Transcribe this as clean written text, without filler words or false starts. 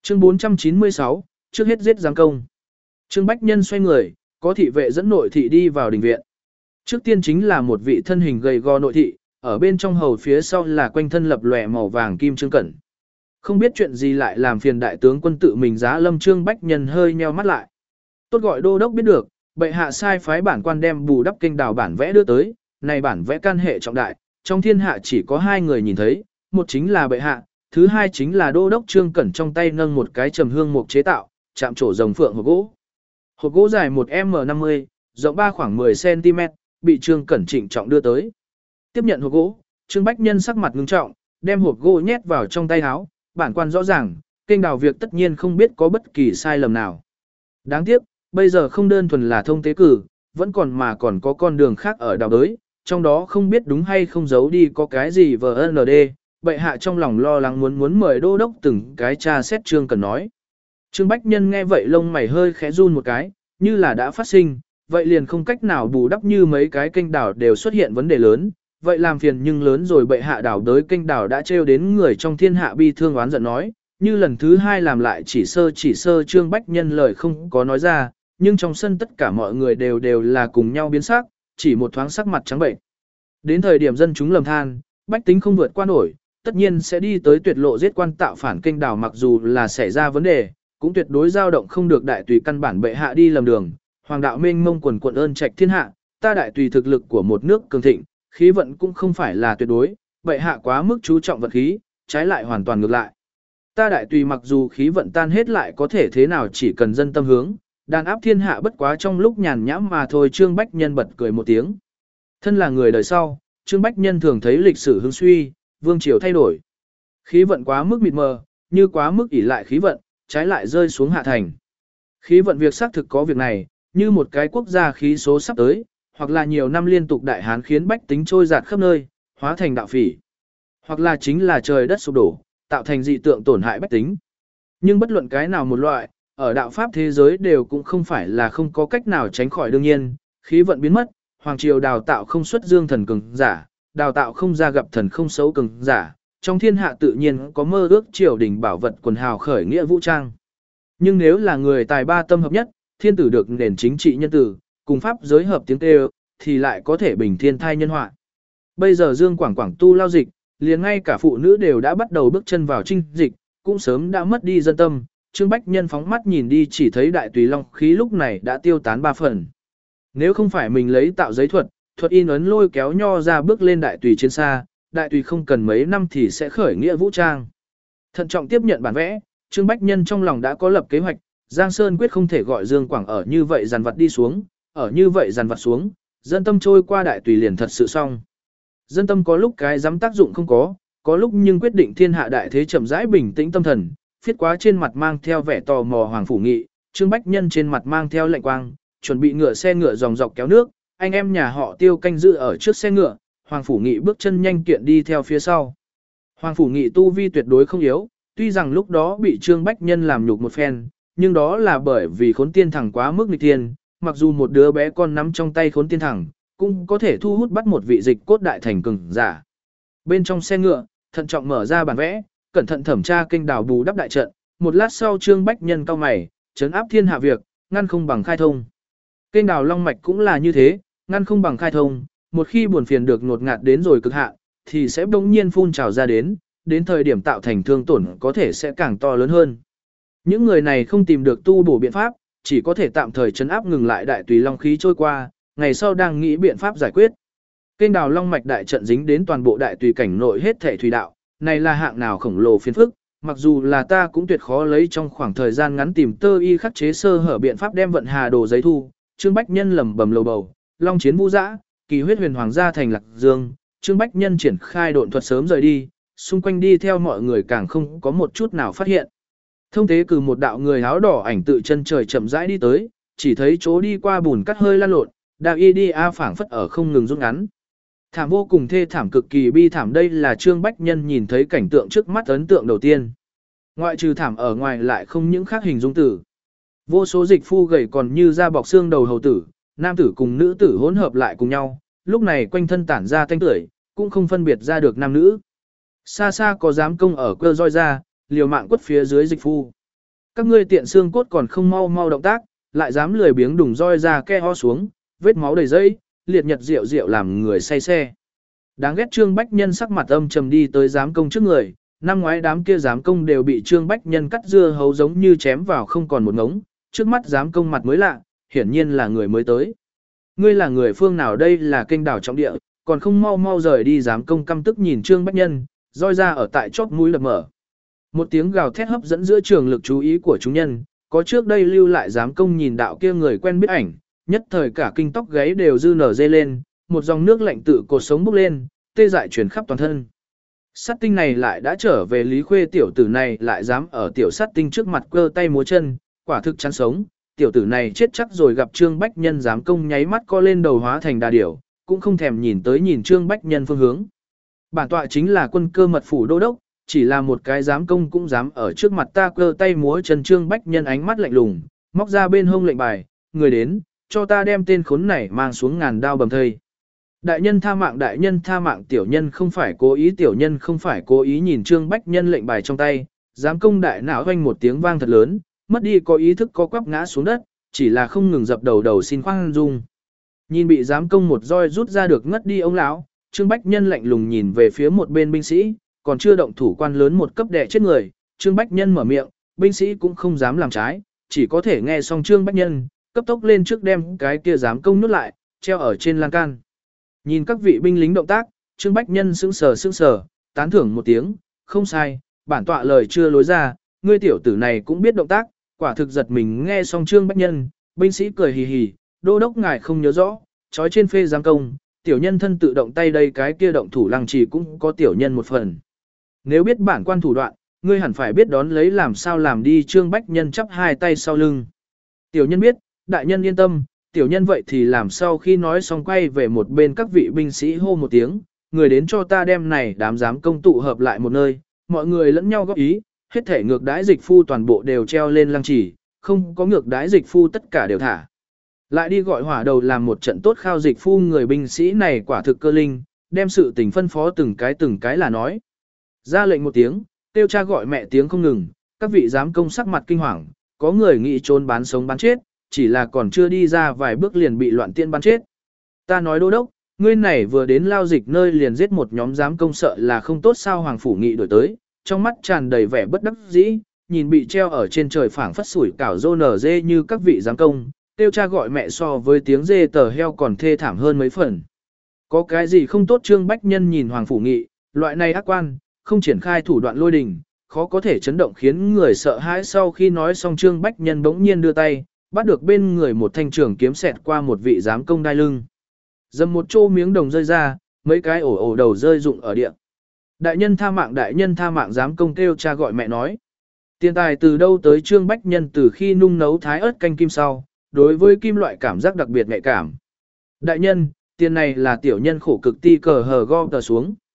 Chương 496, trước hết giết giáng công. Trương Bách Nhân xoay người, có thị vệ dẫn nội thị đi vào đình viện. Trước tiên chính là một vị thân hình gầy gò nội thị, ở bên trong hầu phía sau là quanh thân lập lòe màu vàng kim Trương Cẩn. Không biết chuyện gì lại làm phiền đại tướng quân tự mình giá lâm. Trương Bách Nhân hơi nheo mắt lại. Tốt gọi đô đốc biết được, bệ hạ sai phái bản quan đem bù đắp kênh đào bản vẽ đưa tới, này bản vẽ can hệ trọng đại, trong thiên hạ chỉ có hai người nhìn thấy, một chính là bệ hạ, thứ hai chính là đô đốc Trương Cẩn trong tay nâng một cái trầm hương mục chế tạo, chạm trổ rồng phượng hộp gỗ. Hộp gỗ dài 1m50, rộng 3 khoảng 10cm, bị Trương Cẩn trịnh trọng đưa tới. Tiếp nhận hộp gỗ, Trương Bách Nhân sắc mặt ngưng trọng, đem hộp gỗ nhét vào trong tay áo, bản quan rõ ràng, kênh đào việc tất nhiên không biết có bất kỳ sai lầm nào. Đáng tiếc, bây giờ không đơn thuần là thông tế cử, vẫn còn có con đường khác ở đào đới, trong đó không biết đúng hay không giấu đi có cái gì VND, bệ hạ trong lòng lo lắng muốn mời đô đốc từng cái tra xét. Trương Cẩn nói. Trương Bách Nhân nghe vậy lông mày hơi khẽ run một cái, như là đã phát sinh, vậy liền không cách nào bù đắp, như mấy cái kênh đào đều xuất hiện vấn đề lớn, vậy làm phiền nhưng lớn rồi. Bệ hạ đào đới kênh đào đã trêu đến người trong thiên hạ bi thương oán giận nói, như lần thứ hai làm lại chỉ sơ. Trương Bách Nhân lời không có nói ra, nhưng trong sân tất cả mọi người đều là cùng nhau biến sắc, chỉ một thoáng sắc mặt trắng bệnh. Đến thời điểm dân chúng lầm than, bách tính không vượt qua nổi, tất nhiên sẽ đi tới tuyệt lộ giết quan tạo phản kênh đào, mặc dù là xảy ra vấn đề, cũng tuyệt đối dao động không được đại tùy căn bản. Bệ hạ đi lầm đường, hoàng đạo mênh mông quần quận ơn trạch thiên hạ, ta đại tùy thực lực của một nước cường thịnh, khí vận cũng không phải là tuyệt đối, bệ hạ quá mức chú trọng vận khí, trái lại hoàn toàn ngược lại. Ta đại tùy mặc dù khí vận tan hết lại có thể thế nào, chỉ cần dân tâm hướng, đàn áp thiên hạ bất quá trong lúc nhàn nhãm mà thôi. Trương Bách Nhân bật cười một tiếng. Thân là người đời sau, Trương Bách Nhân thường thấy lịch sử hưng suy, vương triều thay đổi. Khí vận quá mức mịt mờ, như quá mức ỷ lại khí vận, trái lại rơi xuống hạ thành. Khí vận việc xác thực có việc này, như một cái quốc gia khí số sắp tới, hoặc là nhiều năm liên tục đại hán khiến bách tính trôi dạt khắp nơi, hóa thành đạo phỉ. Hoặc là chính là trời đất sụp đổ, tạo thành dị tượng tổn hại bách tính. Nhưng bất luận cái nào một loại, ở đạo pháp thế giới đều cũng không phải là không có cách nào tránh khỏi. Đương nhiên, khí vận biến mất, hoàng triều đào tạo không xuất dương thần cường giả, đào tạo không ra gặp thần không xấu cường giả, trong thiên hạ tự nhiên có mơ ước triều đình bảo vật quần hào khởi nghĩa vũ trang. Nhưng nếu là người tài ba tâm hợp nhất, thiên tử được nền chính trị nhân tử, cùng pháp giới hợp tiếng kêu, thì lại có thể bình thiên thai nhân họa. Bây giờ Dương Quảng tu lao dịch, liền ngay cả phụ nữ đều đã bắt đầu bước chân vào trinh dịch, cũng sớm đã mất đi dân tâm. Trương Bách Nhân phóng mắt nhìn đi, chỉ thấy đại tùy long khí lúc này đã tiêu tán 3 phần. Nếu không phải mình lấy tạo giấy thuật in ấn lôi kéo nho ra bước lên đại tùy chiến xa, đại tùy không cần mấy năm thì sẽ khởi nghĩa vũ trang. Thận trọng tiếp nhận bản vẽ, Trương Bách Nhân trong lòng đã có lập kế hoạch, Giang Sơn quyết không thể gọi Dương Quảng ở như vậy dằn vặt đi xuống, ở như vậy dằn vặt xuống, dân tâm trôi qua đại tùy liền thật sự xong. Dân tâm có lúc cái dám tác dụng không có lúc nhưng quyết định thiên hạ đại thế. Chậm rãi bình tĩnh tâm thần, phiết quá trên mặt mang theo vẻ tò mò Hoàng Phủ Nghị, Trương Bách Nhân trên mặt mang theo lạnh quang, chuẩn bị ngựa xe ngựa dòng dọc kéo nước, anh em nhà họ Tiêu canh giữ ở trước xe ngựa, Hoàng Phủ Nghị bước chân nhanh kiện đi theo phía sau. Hoàng Phủ Nghị tu vi tuyệt đối không yếu, tuy rằng lúc đó bị Trương Bách Nhân làm nhục một phen, nhưng đó là bởi vì Khốn Tiên Thẳng quá mức nghịch thiên, mặc dù một đứa bé con nắm trong tay Khốn Tiên Thẳng, cũng có thể thu hút bắt một vị dịch cốt đại thành cường giả. Bên trong xe ngựa, thận trọng mở ra bản vẽ, cẩn thận thẩm tra kênh đào bù đắp đại trận, một lát sau Trương Bách Nhân cau mày, trấn áp thiên hạ việc, ngăn không bằng khai thông. Kênh đào long mạch cũng là như thế, ngăn không bằng khai thông, một khi buồn phiền được ngột ngạt đến rồi cực hạn, thì sẽ bỗng nhiên phun trào ra đến thời điểm tạo thành thương tổn có thể sẽ càng to lớn hơn. Những người này không tìm được tu bổ biện pháp, chỉ có thể tạm thời trấn áp ngừng lại đại tùy long khí trôi qua, ngày sau đang nghĩ biện pháp giải quyết. Kênh đào long mạch đại trận dính đến toàn bộ đại tùy cảnh nội hết thể thủy đạo, này là hạng nào khổng lồ phiền phức, mặc dù là ta cũng tuyệt khó lấy trong khoảng thời gian ngắn tìm tơ y khắc chế sơ hở biện pháp đem vận hà đồ giấy thu. Trương Bách Nhân lẩm bẩm lầu bầu, long chiến vũ dã, kỳ huyết huyền hoàng gia thành Lạc Dương. Trương Bách Nhân triển khai độn thuật sớm rời đi, xung quanh đi theo mọi người càng không có một chút nào phát hiện. Thông tế cử một đạo người áo đỏ ảnh tự chân trời chậm rãi đi tới, chỉ thấy chỗ đi qua bùn cắt hơi lan lộn, đạo y đi a phảng phất ở không ngừng rút ngắn. Thảm vô cùng thê thảm, cực kỳ bi thảm, đây là Trương Bách Nhân nhìn thấy cảnh tượng trước mắt ấn tượng đầu tiên. Ngoại trừ thảm ở ngoài lại không những khác hình dung tử. Vô số dịch phu gầy còn như da bọc xương đầu hầu tử, nam tử cùng nữ tử hỗn hợp lại cùng nhau, lúc này quanh thân tản ra tanh tưởi, cũng không phân biệt ra được nam nữ. Xa xa có giám công ở cơ roi ra, liều mạng quất phía dưới dịch phu. Các ngươi tiện xương cốt còn không mau mau động tác, lại dám lười biếng đùng roi ra ke ho xuống, vết máu đầy dây, liệt nhật rượu rượu làm người say xe. Đáng ghét Trương Bách Nhân sắc mặt âm trầm đi tới giám công trước người, năm ngoái đám kia giám công đều bị Trương Bách Nhân cắt dưa hấu giống như chém vào không còn một ngống, trước mắt giám công mặt mới lạ, hiển nhiên là người mới tới. Ngươi là người phương nào đây là kênh đảo trọng địa, còn không mau mau rời đi giám công căm tức nhìn Trương Bách Nhân, roi ra ở tại chóp mũi lập mở. Một tiếng gào thét hấp dẫn giữa trường lực chú ý của chúng nhân, có trước đây lưu lại giám công nhìn đạo kia người quen biết ảnh, nhất thời cả kinh tóc gáy đều dư nở dây lên, một dòng nước lạnh tự cột sống bốc lên, tê dại truyền khắp toàn thân. Sát tinh này lại đã trở về Lý Khuê tiểu tử này lại dám ở tiểu sát tinh trước mặt cơ tay múa chân, quả thực chán sống, tiểu tử này chết chắc rồi gặp Trương Bách Nhân giám công nháy mắt co lên đầu hóa thành đà điểu, cũng không thèm nhìn tới nhìn Trương Bách Nhân phương hướng. Bản tọa chính là quân cơ mật phủ đô đốc, chỉ là một cái giám công cũng dám ở trước mặt ta cơ tay múa chân. Trương Bách Nhân ánh mắt lạnh lùng, móc ra bên hông lệnh bài, người đến, cho ta đem tên khốn này mang xuống ngàn đao bầm thây. Đại nhân tha mạng, tiểu nhân không phải cố ý, tiểu nhân không phải cố ý. Nhìn Trương Bách Nhân lệnh bài trong tay, giám công đại não hoanh một tiếng vang thật lớn, mất đi có ý thức có quắp ngã xuống đất, chỉ là không ngừng dập đầu xin khoan dung. Nhìn bị giám công một roi rút ra được ngất đi ông lão, Trương Bách Nhân lạnh lùng nhìn về phía một bên binh sĩ, còn chưa động thủ quan lớn một cấp đè chết người. Trương Bách Nhân mở miệng, binh sĩ cũng không dám làm trái, chỉ có thể nghe xong Trương Bách Nhân, cấp tốc lên trước đem cái kia giám công nuốt lại, treo ở trên lan can. Nhìn các vị binh lính động tác, Trương Bách Nhân sững sờ, tán thưởng một tiếng, không sai, bản tọa lời chưa lối ra, ngươi tiểu tử này cũng biết động tác, quả thực giật mình. Nghe xong Trương Bách Nhân, binh sĩ cười hì hì, đô đốc ngài không nhớ rõ, trói trên phê giám công, tiểu nhân thân tự động tay đây, cái kia động thủ lăng trì cũng có tiểu nhân một phần. Nếu biết bản quan thủ đoạn, ngươi hẳn phải biết đón lấy làm sao làm đi. Trương Bách Nhân chắp hai tay sau lưng. Tiểu nhân biết, đại nhân yên tâm, tiểu nhân vậy thì làm. Sau khi nói xong quay về một bên các vị binh sĩ hô một tiếng, người đến cho ta đem này đám giám công tụ hợp lại một nơi, mọi người lẫn nhau góp ý, hết thể ngược đãi dịch phu toàn bộ đều treo lên lăng trì, không có ngược đãi dịch phu tất cả đều thả. Lại đi gọi hỏa đầu làm một trận tốt khao dịch phu. Người binh sĩ này quả thực cơ linh, đem sự tình phân phó từng cái là nói. Ra lệnh một tiếng, tiêu cha gọi mẹ tiếng không ngừng, các vị giám công sắc mặt kinh hoàng, có người nghĩ trốn bán sống bán chết, chỉ là còn chưa đi ra vài bước liền bị loạn tiên bắn chết. Ta nói đô đốc, ngươi này vừa đến lao dịch nơi liền giết một nhóm giám công, sợ là không tốt sao? Hoàng Phủ Nghị đổi tới, trong mắt tràn đầy vẻ bất đắc dĩ, nhìn bị treo ở trên trời phảng phất sủi cảo rô nở dê như các vị giám công, tiêu cha gọi mẹ so với tiếng dê tờ heo còn thê thảm hơn mấy phần. Có cái gì không tốt? Trương Bách Nhân nhìn Hoàng Phủ Nghị, loại này ác quan, không triển khai thủ đoạn lôi đình, khó có thể chấn động khiến người sợ hãi. Sau khi nói xong, Trương Bách Nhân bỗng nhiên đưa tay, bắt được bên người một thanh trường kiếm xẹt qua một vị giám công đai lưng. Dầm một chỗ miếng đồng rơi ra, mấy cái ổ đầu rơi rụng ở địa. Đại nhân tha mạng, giám công kêu cha gọi mẹ nói. Tiền tài từ đâu tới? Trương Bách Nhân từ khi nung nấu thái ớt canh kim sau, đối với kim loại cảm giác đặc biệt nhạy cảm. Đại nhân, tiền này là tiểu nhân khổ cực ti cờ hờ go tờ xuống.